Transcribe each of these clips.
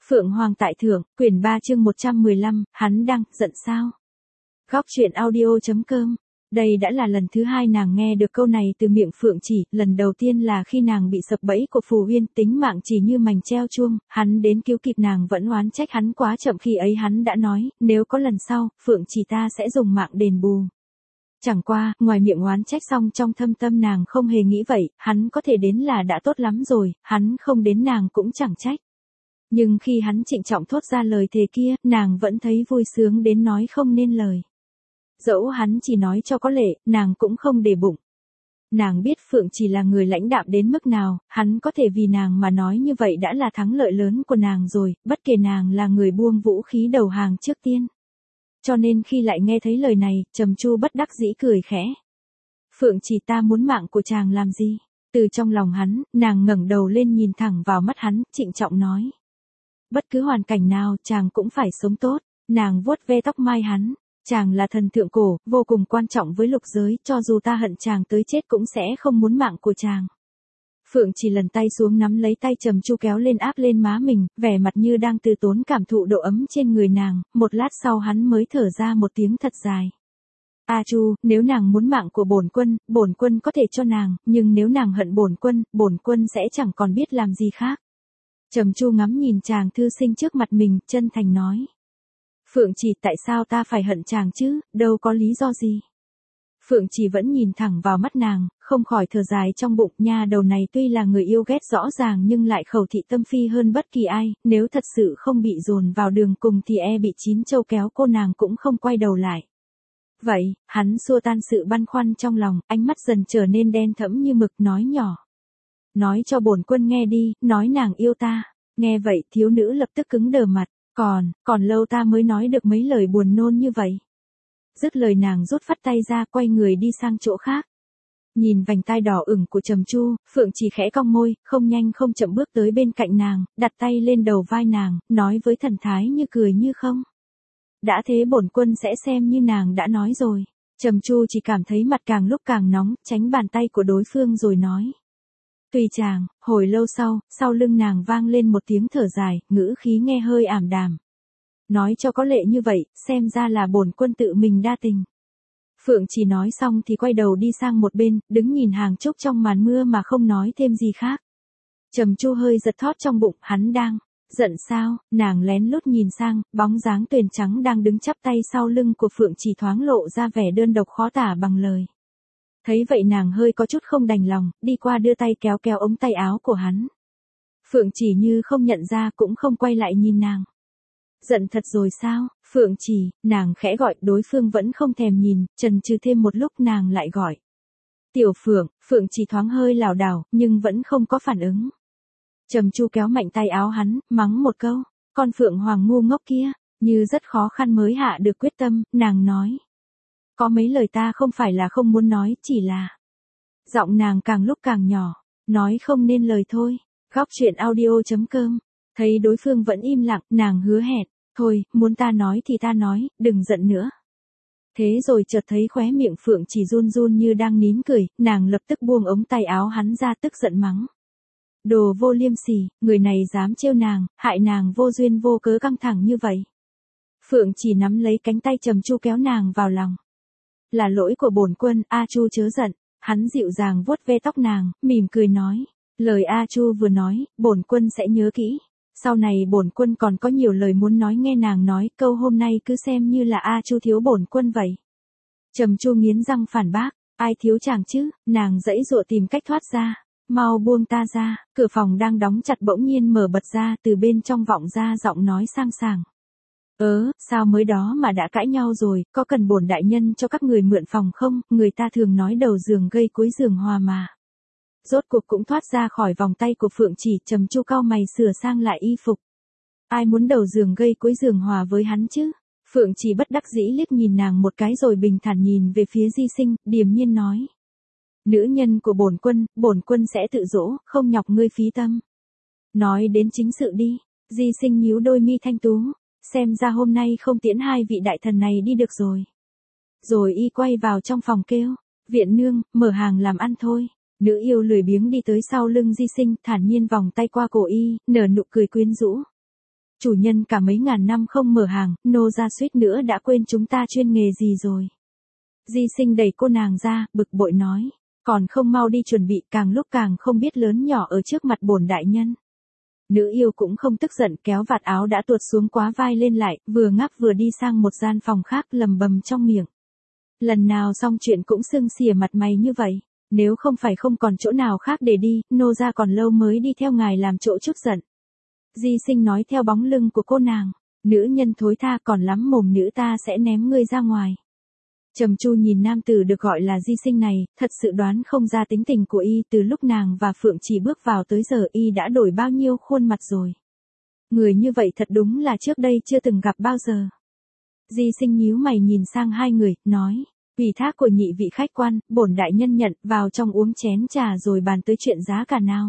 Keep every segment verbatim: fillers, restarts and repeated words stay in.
Phượng Hoàng tại thượng, quyển ba chương một trăm mười lăm, hắn đang giận sao? Góc truyện audio chấm com. Đây đã là lần thứ hai nàng nghe được câu này từ miệng Phượng Chỉ, lần đầu tiên là khi nàng bị sập bẫy của Phù Uyên, tính mạng chỉ như mành treo chuông, hắn đến cứu kịp nàng vẫn oán trách hắn quá chậm, khi ấy hắn đã nói, nếu có lần sau, Phượng Chỉ ta sẽ dùng mạng đền bù. Chẳng qua, ngoài miệng oán trách xong trong thâm tâm nàng không hề nghĩ vậy, hắn có thể đến là đã tốt lắm rồi, hắn không đến nàng cũng chẳng trách. Nhưng khi hắn trịnh trọng thốt ra lời thề kia, nàng vẫn thấy vui sướng đến nói không nên lời. Dẫu hắn chỉ nói cho có lệ, nàng cũng không để bụng. Nàng biết Phượng Chỉ là người lãnh đạm đến mức nào, hắn có thể vì nàng mà nói như vậy đã là thắng lợi lớn của nàng rồi, bất kể nàng là người buông vũ khí đầu hàng trước tiên. Cho nên khi lại nghe thấy lời này, Trầm Chu bất đắc dĩ cười khẽ. Phượng Chỉ ta muốn mạng của chàng làm gì? Từ trong lòng hắn, nàng ngẩng đầu lên nhìn thẳng vào mắt hắn, trịnh trọng nói. Bất cứ hoàn cảnh nào, chàng cũng phải sống tốt. Nàng vuốt ve tóc mai hắn. Chàng là thần thượng cổ, vô cùng quan trọng với lục giới, cho dù ta hận chàng tới chết cũng sẽ không muốn mạng của chàng. Phượng Chỉ lần tay xuống nắm lấy tay Trầm Chu kéo lên áp lên má mình, vẻ mặt như đang từ tốn cảm thụ độ ấm trên người nàng, một lát sau hắn mới thở ra một tiếng thật dài. A Chu, nếu nàng muốn mạng của bổn quân, bổn quân có thể cho nàng, nhưng nếu nàng hận bổn quân, bổn quân sẽ chẳng còn biết làm gì khác. Trầm Chu ngắm nhìn chàng thư sinh trước mặt mình, chân thành nói. Phượng Chỉ tại sao ta phải hận chàng chứ, đâu có lý do gì. Phượng Chỉ vẫn nhìn thẳng vào mắt nàng, không khỏi thở dài trong bụng, nha đầu này tuy là người yêu ghét rõ ràng nhưng lại khẩu thị tâm phi hơn bất kỳ ai, nếu thật sự không bị dồn vào đường cùng thì e bị chín châu kéo cô nàng cũng không quay đầu lại. Vậy, hắn xua tan sự băn khoăn trong lòng, ánh mắt dần trở nên đen thẫm như mực, nói nhỏ. Nói cho bổn quân nghe đi, nói nàng yêu ta. Nghe vậy thiếu nữ lập tức cứng đờ mặt, còn, còn lâu ta mới nói được mấy lời buồn nôn như vậy. Dứt lời nàng rút phắt tay ra, quay người đi sang chỗ khác. Nhìn vành tai đỏ ửng của Trầm Chu, Phượng Chỉ khẽ cong môi, không nhanh không chậm bước tới bên cạnh nàng, đặt tay lên đầu vai nàng, nói với thần thái như cười như không. Đã thế bổn quân sẽ xem như nàng đã nói rồi. Trầm Chu chỉ cảm thấy mặt càng lúc càng nóng, tránh bàn tay của đối phương rồi nói. Tùy chàng. Hồi lâu sau, sau lưng nàng vang lên một tiếng thở dài, ngữ khí nghe hơi ảm đạm. Nói cho có lệ như vậy, xem ra là bổn quân tự mình đa tình. Phượng Chỉ nói xong thì quay đầu đi sang một bên, đứng nhìn hàng trúc trong màn mưa mà không nói thêm gì khác. Trầm Chu hơi giật thót trong bụng, hắn đang giận sao? Nàng lén lút nhìn sang, bóng dáng tuyền trắng đang đứng chắp tay sau lưng của Phượng Chỉ thoáng lộ ra vẻ đơn độc khó tả bằng lời. Thấy vậy nàng hơi có chút không đành lòng, đi qua đưa tay kéo kéo ống tay áo của hắn. Phượng Chỉ như không nhận ra cũng không quay lại nhìn nàng. Giận thật rồi sao, Phượng Chỉ, nàng khẽ gọi, đối phương vẫn không thèm nhìn, chần chừ thêm một lúc nàng lại gọi. Tiểu Phượng, Phượng Chỉ thoáng hơi lảo đảo, nhưng vẫn không có phản ứng. Trầm Chu kéo mạnh tay áo hắn, mắng một câu, con Phượng Hoàng ngu ngốc kia, như rất khó khăn mới hạ được quyết tâm, nàng nói. Có mấy lời ta không phải là không muốn nói, chỉ là... Giọng nàng càng lúc càng nhỏ, nói không nên lời thôi. Góc truyện audio chấm com. Thấy đối phương vẫn im lặng, nàng hứa hẹn. Thôi, muốn ta nói thì ta nói, đừng giận nữa. Thế rồi chợt thấy khóe miệng Phượng Chỉ run run như đang nín cười, nàng lập tức buông ống tay áo hắn ra, tức giận mắng. Đồ vô liêm sỉ, người này dám trêu nàng, hại nàng vô duyên vô cớ căng thẳng như vậy. Phượng Chỉ nắm lấy cánh tay Trầm Chu kéo nàng vào lòng. Là lỗi của bổn quân, A Chu chớ giận. Hắn dịu dàng vuốt ve tóc nàng, mỉm cười nói. Lời A Chu vừa nói, bổn quân sẽ nhớ kỹ. Sau này bổn quân còn có nhiều lời muốn nói, nghe nàng nói, câu hôm nay cứ xem như là A Chu thiếu bổn quân vậy. Trầm Chu nghiến răng phản bác. Ai thiếu chàng chứ? Nàng giãy giụa tìm cách thoát ra. Mau buông ta ra. Cửa phòng đang đóng chặt bỗng nhiên mở bật ra, từ bên trong vọng ra giọng nói sang sảng. Ớ, sao mới đó mà đã cãi nhau rồi, có cần bổn đại nhân cho các người mượn phòng không, người ta thường nói đầu giường gây cuối giường hòa mà. Rốt cuộc cũng thoát ra khỏi vòng tay của Phượng Chỉ, Trầm Chu cau mày sửa sang lại y phục. Ai muốn đầu giường gây cuối giường hòa với hắn chứ? Phượng Chỉ bất đắc dĩ liếc nhìn nàng một cái rồi bình thản nhìn về phía Di Sinh, điềm nhiên nói. Nữ nhân của bổn quân, bổn quân sẽ tự dỗ, không nhọc ngươi phí tâm. Nói đến chính sự đi. Di Sinh nhíu đôi mi thanh tú. Xem ra hôm nay không tiễn hai vị đại thần này đi được rồi. Rồi y quay vào trong phòng kêu. Viện nương, mở hàng làm ăn thôi. Nữ yêu lười biếng đi tới sau lưng Di Sinh, thản nhiên vòng tay qua cổ y, nở nụ cười quyến rũ. chủ nhân cả mấy ngàn năm không mở hàng, nô gia suýt nữa đã quên chúng ta chuyên nghề gì rồi. Di Sinh đẩy cô nàng ra, bực bội nói, còn không mau đi chuẩn bị, càng lúc càng không biết lớn nhỏ ở trước mặt bổn đại nhân. Nữ yêu cũng không tức giận, kéo vạt áo đã tuột xuống quá vai lên lại, vừa ngáp vừa đi sang một gian phòng khác, lầm bầm trong miệng. Lần nào xong chuyện cũng sưng xỉa mặt mày như vậy, nếu không phải không còn chỗ nào khác để đi, nô gia còn lâu mới đi theo ngài làm chỗ chút giận. Di Sinh nói theo bóng lưng của cô nàng, nữ nhân thối tha, còn lắm mồm nữ ta sẽ ném ngươi ra ngoài. Trầm Chu nhìn nam tử được gọi là Di Sinh này, thật sự đoán không ra tính tình của y, từ lúc nàng và Phượng Chỉ bước vào tới giờ y đã đổi bao nhiêu khuôn mặt rồi. Người như vậy thật đúng là trước đây chưa từng gặp bao giờ. Di Sinh nhíu mày nhìn sang hai người, nói, ủy thác của nhị vị khách quan, bổn đại nhân nhận, vào trong uống chén trà rồi bàn tới chuyện giá cả nào.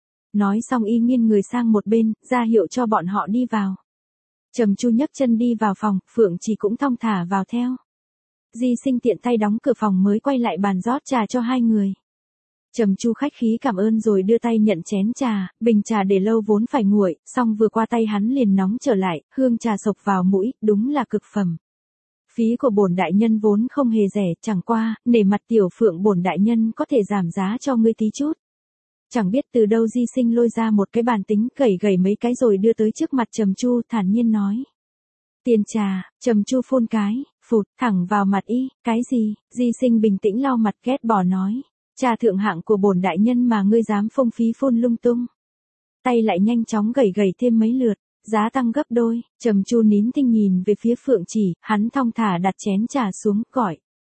Nói xong y nghiêng người sang một bên, ra hiệu cho bọn họ đi vào. Trầm Chu nhấc chân đi vào phòng, Phượng Chỉ cũng thong thả vào theo. Di Sinh tiện tay đóng cửa phòng mới quay lại bàn rót trà cho hai người. Trầm Chu khách khí cảm ơn rồi đưa tay nhận chén trà, bình trà để lâu vốn phải nguội, xong vừa qua tay hắn liền nóng trở lại, hương trà sộc vào mũi, đúng là cực phẩm. Phí của bổn đại nhân vốn không hề rẻ, chẳng qua, nể mặt tiểu Phượng bổn đại nhân có thể giảm giá cho ngươi tí chút. Chẳng biết từ đâu Di Sinh lôi ra một cái bàn tính, gẩy gẩy mấy cái rồi đưa tới trước mặt Trầm Chu, thản nhiên nói. Tiền trà. Trầm Chu phun cái, phụt, thẳng vào mặt y, cái gì? Di Sinh bình tĩnh lau mặt ghét bỏ nói, trà thượng hạng của bổn đại nhân mà ngươi dám phung phí phun lung tung. Tay lại nhanh chóng gẩy gẩy thêm mấy lượt, giá tăng gấp đôi. Trầm Chu nín thinh nhìn về phía Phượng Chỉ, hắn thong thả đặt chén trà xuống, gọi.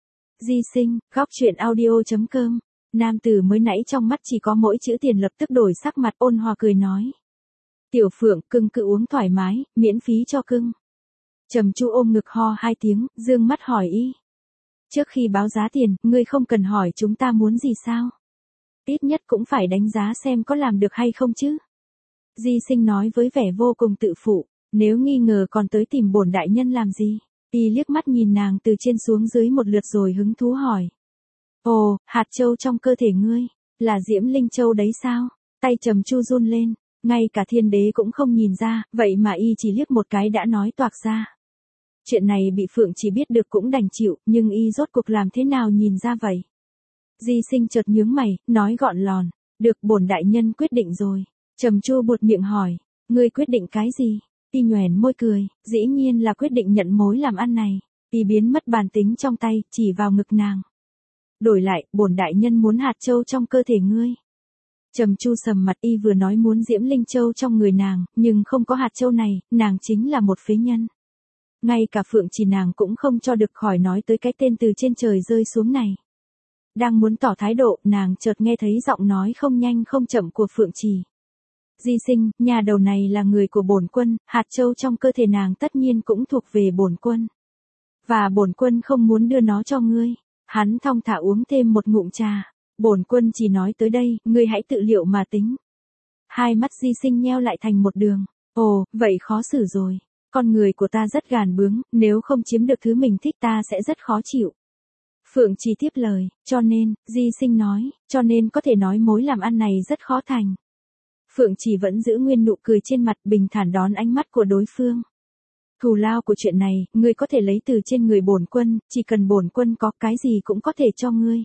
Di Sinh, góc truyện audio chấm com. Nam tử mới nãy trong mắt chỉ có mỗi chữ tiền lập tức đổi sắc mặt, ôn hòa cười nói. Tiểu Phượng, cưng cứ uống thoải mái, miễn phí cho cưng. Trầm Chu ôm ngực ho hai tiếng, dương mắt hỏi y. Trước khi báo giá tiền, ngươi không cần hỏi chúng ta muốn gì sao? Ít nhất cũng phải đánh giá xem có làm được hay không chứ. Di Sinh nói với vẻ vô cùng tự phụ, nếu nghi ngờ còn tới tìm bổn đại nhân làm gì? Y liếc mắt nhìn nàng từ trên xuống dưới một lượt rồi hứng thú hỏi. Ồ, hạt châu trong cơ thể ngươi, là Diễm Linh Châu đấy sao? Tay Trầm Chu run lên, ngay cả thiên đế cũng không nhìn ra, vậy mà y chỉ liếc một cái đã nói toạc ra. Chuyện này bị Phượng Chỉ biết được cũng đành chịu, nhưng y rốt cuộc làm thế nào nhìn ra vậy? Di Sinh chợt nhướng mày, nói gọn lòn, được bổn đại nhân quyết định rồi. Trầm Chu buột miệng hỏi, ngươi quyết định cái gì? Y nhoẻn môi cười, dĩ nhiên là quyết định nhận mối làm ăn này. Y biến mất bàn tính trong tay, chỉ vào ngực nàng. Đổi lại, bổn đại nhân muốn hạt châu trong cơ thể ngươi. Trầm Chu sầm mặt, y vừa nói muốn Diễm Linh Châu trong người nàng, nhưng không có hạt châu này, nàng chính là một phế nhân. Ngay cả Phượng Chỉ nàng cũng không cho được, khỏi nói tới cái tên từ trên trời rơi xuống này. Đang muốn tỏ thái độ, nàng chợt nghe thấy giọng nói không nhanh không chậm của Phượng Chỉ. Di Sinh, nhà đầu này là người của bổn quân, hạt châu trong cơ thể nàng tất nhiên cũng thuộc về bổn quân. Và bổn quân không muốn đưa nó cho ngươi. Hắn thong thả uống thêm một ngụm trà. Bổn quân chỉ nói tới đây, ngươi hãy tự liệu mà tính. Hai mắt Di Sinh nheo lại thành một đường. Ồ, vậy khó xử rồi. Con người của ta rất gàn bướng, nếu không chiếm được thứ mình thích ta sẽ rất khó chịu. Phượng Chỉ tiếp lời, cho nên, Di Sinh nói, cho nên có thể nói mối làm ăn này rất khó thành. Phượng Chỉ vẫn giữ nguyên nụ cười trên mặt, bình thản đón ánh mắt của đối phương. Thù lao của chuyện này, ngươi có thể lấy từ trên người bổn quân, chỉ cần bổn quân có cái gì cũng có thể cho ngươi.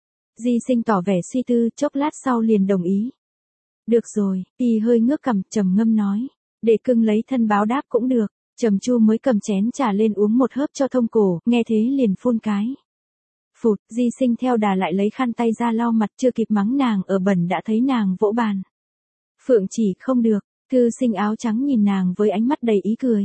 Di Sinh tỏ vẻ suy tư, chốc lát sau liền đồng ý. Được rồi, y hơi ngước cằm, trầm ngâm nói, để cưng lấy thân báo đáp cũng được. Trầm Chu mới cầm chén trà lên uống một hớp cho thông cổ, nghe thế liền phun cái. Phụt, Di Sinh theo đà lại lấy khăn tay ra lau mặt, chưa kịp mắng nàng ở bẩn đã thấy nàng vỗ bàn. Phượng Chỉ, không được. Thư Sinh áo trắng nhìn nàng với ánh mắt đầy ý cười.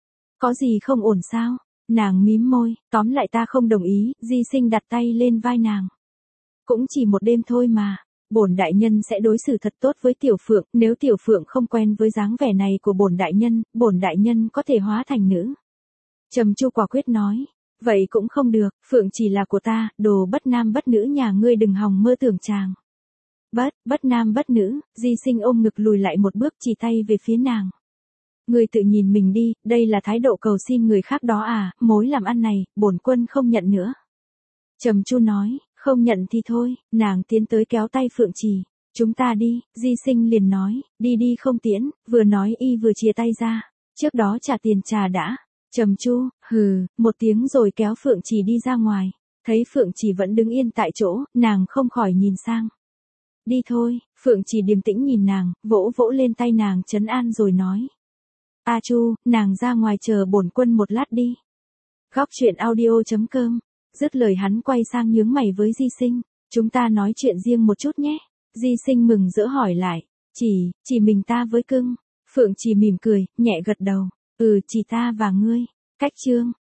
Có gì không ổn sao? Nàng mím môi, tóm lại ta không đồng ý. Di Sinh đặt tay lên vai nàng. Cũng chỉ một đêm thôi mà. Bổn đại nhân sẽ đối xử thật tốt với Tiểu Phượng, nếu Tiểu Phượng không quen với dáng vẻ này của bổn đại nhân, bổn đại nhân có thể hóa thành nữ. Trầm Chu quả quyết nói, vậy cũng không được, Phượng chỉ là của ta, đồ bất nam bất nữ nhà ngươi đừng hòng mơ tưởng chàng. Bất, bất nam bất nữ, Di Sinh ôm ngực lùi lại một bước, chỉ tay về phía nàng. Ngươi tự nhìn mình đi, đây là thái độ cầu xin người khác đó à, mối làm ăn này, bổn quân không nhận nữa. Trầm Chu nói, không nhận thì thôi. Nàng tiến tới kéo tay Phượng Chỉ, chúng ta đi. Di Sinh liền nói, đi đi không tiễn, vừa nói y vừa chia tay ra. Trước đó trả tiền trà đã. Trầm Chu, hừ, một tiếng rồi kéo Phượng Trì đi ra ngoài. Thấy Phượng Trì vẫn đứng yên tại chỗ, nàng không khỏi nhìn sang. Đi thôi, Phượng Trì điềm tĩnh nhìn nàng, vỗ vỗ lên tay nàng trấn an rồi nói. A Chu, nàng ra ngoài chờ bổn quân một lát đi. Góc truyện audio chấm com. Dứt lời hắn quay sang nhướng mày với Di Sinh. Chúng ta nói chuyện riêng một chút nhé. Di Sinh mừng rỡ hỏi lại. Chỉ, chỉ mình ta với cưng. Phượng Trì mỉm cười, nhẹ gật đầu. Ừ, chỉ ta và ngươi. Cách chương.